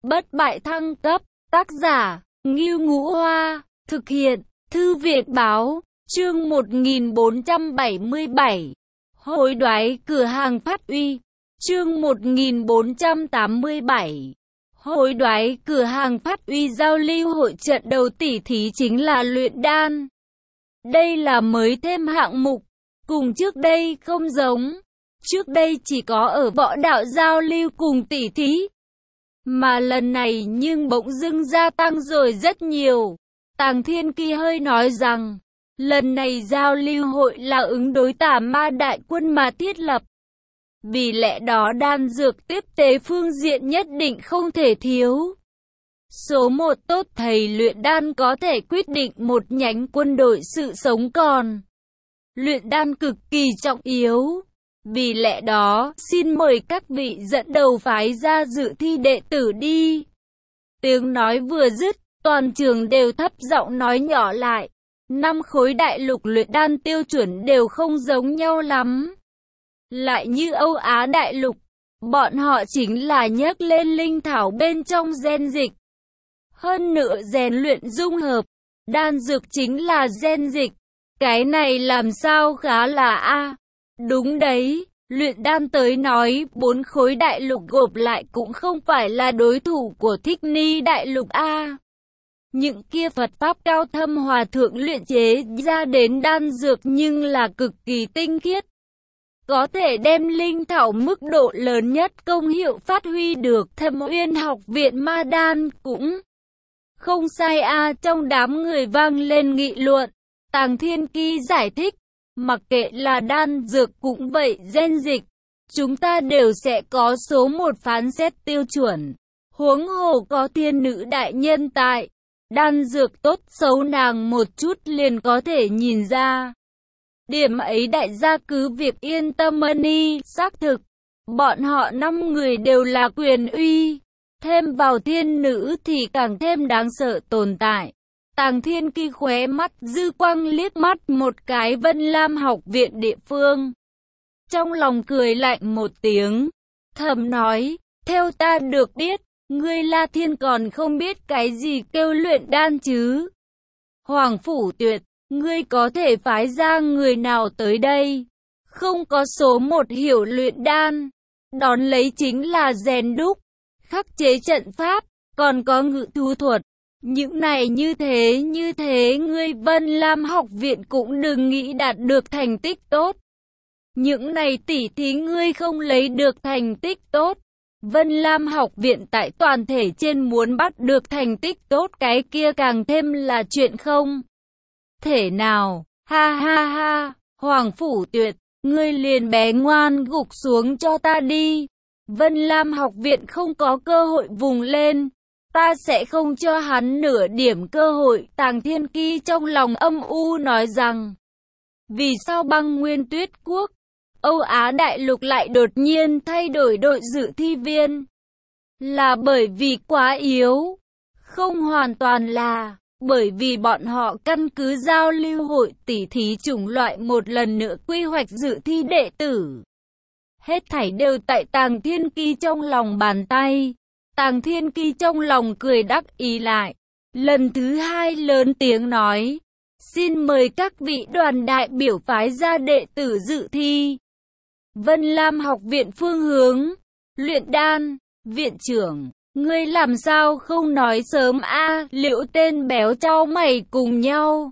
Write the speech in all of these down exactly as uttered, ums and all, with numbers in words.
Bất bại thăng cấp, tác giả, Ngưu Ngũ Hoa, thực hiện, Thư viện Báo, chương một nghìn bốn trăm bảy mươi bảy, hối đoái cửa hàng phát uy, chương một nghìn bốn trăm tám mươi bảy, hối đoái cửa hàng phát uy giao lưu hội trận đầu tỉ thí chính là luyện đan. Đây là mới thêm hạng mục, cùng trước đây không giống. Trước đây chỉ có ở võ đạo giao lưu cùng tỉ thí. Mà lần này nhưng bỗng dưng gia tăng rồi rất nhiều. Tàng Thiên Kỳ hơi nói rằng, lần này giao lưu hội là ứng đối tà ma đại quân mà thiết lập. Vì lẽ đó đan dược tiếp tế phương diện nhất định không thể thiếu. Số một tốt thầy luyện đan có thể quyết định một nhánh quân đội sự sống còn. Luyện đan cực kỳ trọng yếu. Vì lẽ đó, xin mời các vị dẫn đầu phái ra dự thi đệ tử đi. Tiếng nói vừa dứt, toàn trường đều thấp giọng nói nhỏ lại. Năm khối đại lục luyện đan tiêu chuẩn đều không giống nhau lắm. Lại như Âu Á đại lục, bọn họ chính là nhấc lên linh thảo bên trong gen dịch. Hơn nữa rèn luyện dung hợp, đan dược chính là gen dịch. Cái này làm sao khá là a. Đúng đấy, luyện đan tới nói, bốn khối đại lục gộp lại cũng không phải là đối thủ của Thích Ni đại lục a. Những kia Phật pháp cao thâm hòa thượng luyện chế ra đến đan dược nhưng là cực kỳ tinh khiết. Có thể đem linh thảo mức độ lớn nhất công hiệu phát huy được. Thâm Uyên học viện ma đan cũng không sai a. Trong đám người vang lên nghị luận. Tàng Thiên Kỳ giải thích. Mặc kệ là đan dược cũng vậy, gen dịch, chúng ta đều sẽ có số một phán xét tiêu chuẩn. Huống hồ có thiên nữ đại nhân tại, đan dược tốt xấu nàng một chút liền có thể nhìn ra. Điểm ấy đại gia cứ việc yên tâm đi, xác thực, bọn họ năm người đều là quyền uy, thêm vào thiên nữ thì càng thêm đáng sợ tồn tại. Tàng Thiên Kỳ khóe mắt dư quang liếc mắt một cái Vân Lam học viện địa phương. Trong lòng cười lạnh một tiếng, thầm nói, theo ta được biết, ngươi La Thiên còn không biết cái gì kêu luyện đan chứ. Hoàng Phủ Tuyệt, ngươi có thể phái ra người nào tới đây? Không có số một hiểu luyện đan, đón lấy chính là rèn đúc, khắc chế trận pháp, còn có ngự thú thuật. Những này như thế như thế ngươi Vân Lam học viện cũng đừng nghĩ đạt được thành tích tốt. Những này tỉ thí ngươi không lấy được thành tích tốt. Vân Lam học viện tại toàn thể trên muốn bắt được thành tích tốt cái kia càng thêm là chuyện không thể nào. Ha ha ha, Hoàng Phủ Tuyệt, ngươi liền bé ngoan gục xuống cho ta đi. Vân Lam học viện không có cơ hội vùng lên. Ta sẽ không cho hắn nửa điểm cơ hội. Tàng Thiên Kỳ trong lòng âm u nói rằng, vì sao băng nguyên tuyết quốc, Âu Á đại lục lại đột nhiên thay đổi đội dự thi viên? Là bởi vì quá yếu? Không hoàn toàn là, bởi vì bọn họ căn cứ giao lưu hội tỉ thí chủng loại một lần nữa quy hoạch dự thi đệ tử. Hết thảy đều tại Tàng Thiên Kỳ trong lòng bàn tay. Tàng Thiên Kỳ trong lòng cười đắc ý lại. Lần thứ hai lớn tiếng nói. Xin mời các vị đoàn đại biểu phái ra đệ tử dự thi. Vân Lam học viện phương hướng. Luyện đan. Viện trưởng. Ngươi làm sao không nói sớm a? À, Liễu tên béo trao mày cùng nhau.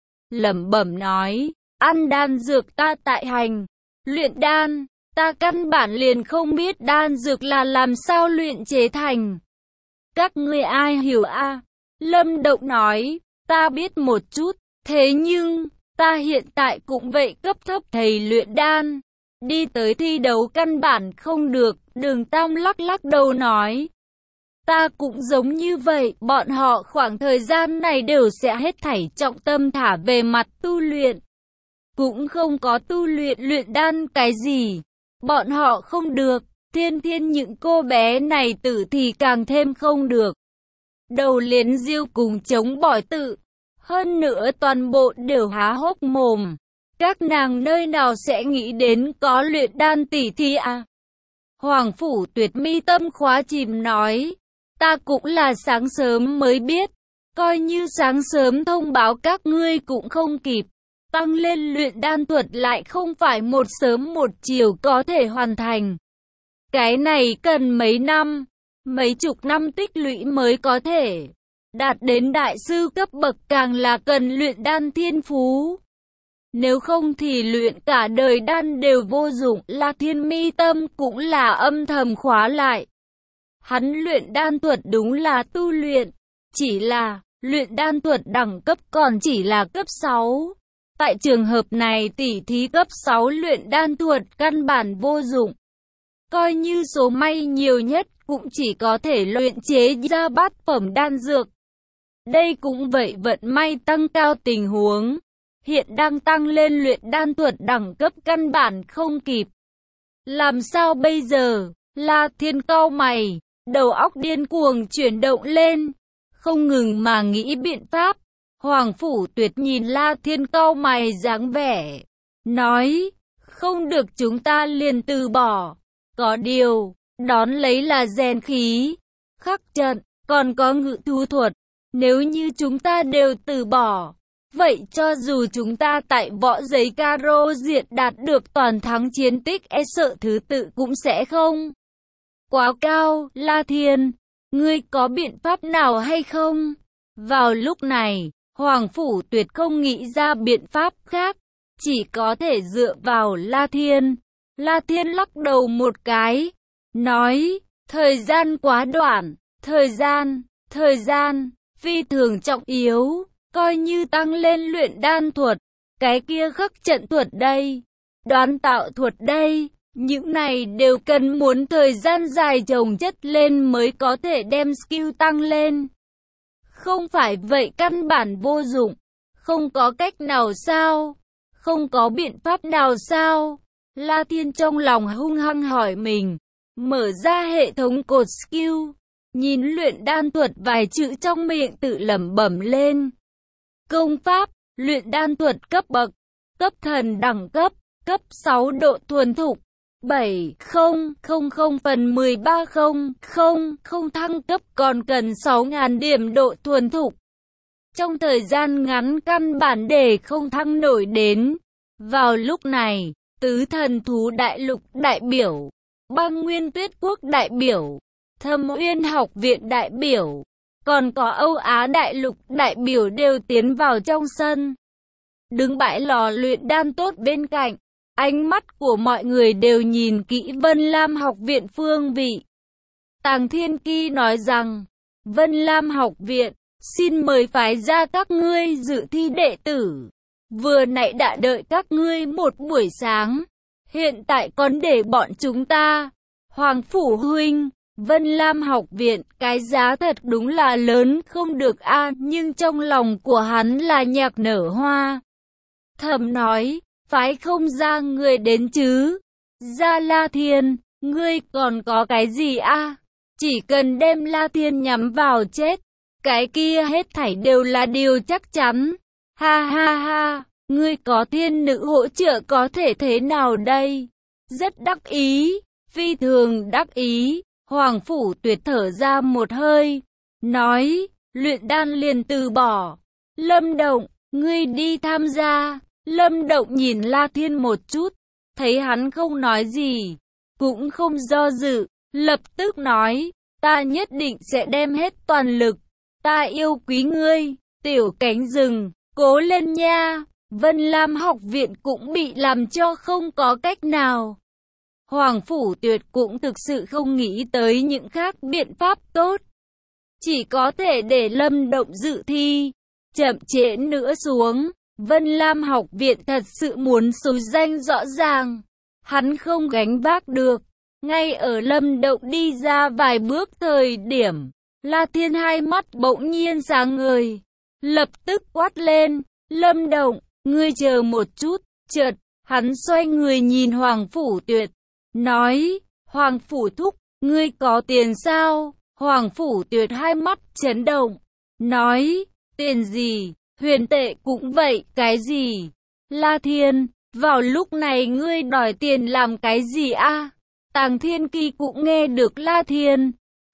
Lẩm bẩm nói. Ăn đan dược ta tại hành. Luyện đan. Ta căn bản liền không biết đan dược là làm sao luyện chế thành. Các ngươi ai hiểu a? À? Lâm Động nói, ta biết một chút, thế nhưng, ta hiện tại cũng vậy cấp thấp thầy luyện đan. Đi tới thi đấu căn bản không được, Đường Tam lắc lắc đầu nói. Ta cũng giống như vậy, bọn họ khoảng thời gian này đều sẽ hết thảy trọng tâm thả về mặt tu luyện. Cũng không có tu luyện luyện đan cái gì. Bọn họ không được, thiên thiên những cô bé này tử thì càng thêm không được. Đầu liến diêu cùng chống bỏi tự. Hơn nữa toàn bộ đều há hốc mồm. Các nàng nơi nào sẽ nghĩ đến có luyện đan tỉ thí à? Hoàng Phủ Tuyệt mi tâm khóa chìm nói. ta cũng là sáng sớm mới biết. Coi như sáng sớm thông báo các ngươi cũng không kịp. Tăng lên luyện đan thuật lại không phải một sớm một chiều có thể hoàn thành. Cái này cần mấy năm, mấy chục năm tích lũy mới có thể. Đạt đến đại sư cấp bậc càng là cần luyện đan thiên phú. Nếu không thì luyện cả đời đan đều vô dụng. La Thiên mi tâm cũng là âm thầm khóa lại. Hắn luyện đan thuật đúng là tu luyện, chỉ là luyện đan thuật đẳng cấp còn chỉ là cấp sáu. Tại trường hợp này tỉ thí cấp sáu luyện đan thuật căn bản vô dụng. Coi như số may nhiều nhất cũng chỉ có thể luyện chế ra bát phẩm đan dược. Đây cũng vậy, vận may tăng cao tình huống. Hiện đang tăng lên luyện đan thuật đẳng cấp căn bản không kịp. Làm sao bây giờ? La Thiên cau mày, đầu óc điên cuồng chuyển động lên, không ngừng mà nghĩ biện pháp. Hoàng Phủ Tuyệt nhìn La Thiên cau mày dáng vẻ, nói, không được chúng ta liền từ bỏ. Có điều, đón lấy là rèn khí, khắc trận, còn có ngự thú thuật. Nếu như chúng ta đều từ bỏ, vậy cho dù chúng ta tại võ giấy caro diện đạt được toàn thắng chiến tích e sợ thứ tự cũng sẽ không quá cao. La Thiên, ngươi có biện pháp nào hay không? Vào lúc này, Hoàng Phủ Tuyệt không nghĩ ra biện pháp khác, chỉ có thể dựa vào La Thiên. La Thiên lắc đầu một cái, nói, thời gian quá đoạn, thời gian, thời gian, phi thường trọng yếu, coi như tăng lên luyện đan thuật, cái kia khắc trận thuật đây, đoán tạo thuật đây, những này đều cần muốn thời gian dài chồng chất lên mới có thể đem skill tăng lên. Không phải vậy căn bản vô dụng, không có cách nào sao, không có biện pháp nào sao? La Thiên trong lòng hung hăng hỏi mình, mở ra hệ thống cột skill, nhìn luyện đan thuật vài chữ trong miệng tự lẩm bẩm lên. Công pháp, luyện đan thuật cấp bậc, cấp thần đẳng cấp, cấp sáu độ thuần thục, bảy không không không phần mười ba không không không thăng cấp còn cần sáu nghìn điểm độ thuần thục. Trong thời gian ngắn căn bản để không thăng nổi đến. Vào lúc này, Tứ Thần Thú Đại Lục đại biểu, Băng Nguyên Tuyết Quốc đại biểu, Thâm Uyên Học Viện đại biểu, còn có Âu Á Đại Lục đại biểu đều tiến vào trong sân. Đứng bãi lò luyện đan tốt bên cạnh, ánh mắt của mọi người đều nhìn kỹ Vân Lam Học Viện phương vị. Tàng Thiên Ki nói rằng, Vân Lam Học Viện, xin mời phái ra các ngươi dự thi đệ tử. Vừa nãy đã đợi các ngươi một buổi sáng, hiện tại còn để bọn chúng ta. Hoàng Phủ huynh, Vân Lam Học Viện, cái giá thật đúng là lớn không được a, nhưng trong lòng của hắn là nhạc nở hoa. Thầm nói, phái không ra người đến chứ? Ra La Thiên, ngươi còn có cái gì a? Chỉ cần đem La Thiên nhắm vào chết, cái kia hết thảy đều là điều chắc chắn. Ha ha ha, ngươi có thiên nữ hỗ trợ có thể thế nào đây? Rất đắc ý, phi thường đắc ý. Hoàng Phủ Tuyệt thở ra một hơi, nói, luyện đan liền từ bỏ. Lâm Động, ngươi đi tham gia. Lâm Động nhìn La Thiên một chút, thấy hắn không nói gì, cũng không do dự, lập tức nói, ta nhất định sẽ đem hết toàn lực. Ta yêu quý ngươi, tiểu cánh rừng, cố lên nha. Vân Lam Học Viện cũng bị làm cho không có cách nào. Hoàng Phủ Tuyệt cũng thực sự không nghĩ tới những khác biện pháp tốt. Chỉ có thể để Lâm Động dự thi. Chậm trễ nữa xuống, Vân Lam Học Viện thật sự muốn số danh rõ ràng. Hắn không gánh vác được. Ngay ở Lâm Động đi ra vài bước thời điểm, La Thiên hai mắt bỗng nhiên sáng ngời. Lập tức quát lên, Lâm Động, ngươi chờ một chút. Chợt, hắn xoay người nhìn Hoàng Phủ Tuyệt, nói, Hoàng Phủ thúc, ngươi có tiền sao? Hoàng Phủ Tuyệt hai mắt chấn động, nói, tiền gì? Huyền tệ cũng vậy, cái gì? La Thiên, vào lúc này ngươi đòi tiền làm cái gì a? Tàng Thiên Ki cũng nghe được La Thiên,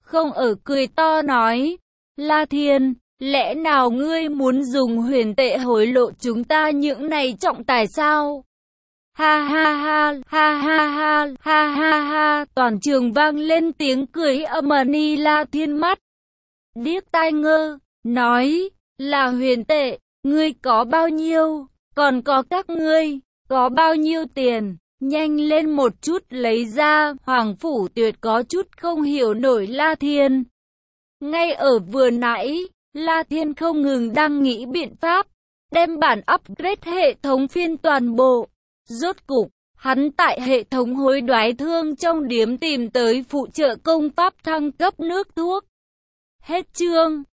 không ở cười to nói, La Thiên, lẽ nào ngươi muốn dùng huyền tệ hối lộ chúng ta những này trọng tài sao? Ha ha ha, ha ha ha, ha ha ha, toàn trường vang lên tiếng cười âm ĩ. La Thiên mắt điếc tai ngơ, nói, là huyền tệ, ngươi có bao nhiêu, còn có các ngươi, có bao nhiêu tiền, nhanh lên một chút lấy ra. Hoàng Phủ Tuyệt có chút không hiểu nổi La Thiên. Ngay ở vừa nãy, La Thiên không ngừng đang nghĩ biện pháp, đem bản upgrade hệ thống phiên toàn bộ. Rốt cục, hắn tại hệ thống hối đoái thương trong điếm tìm tới phụ trợ công pháp thăng cấp nước thuốc. Hết chương.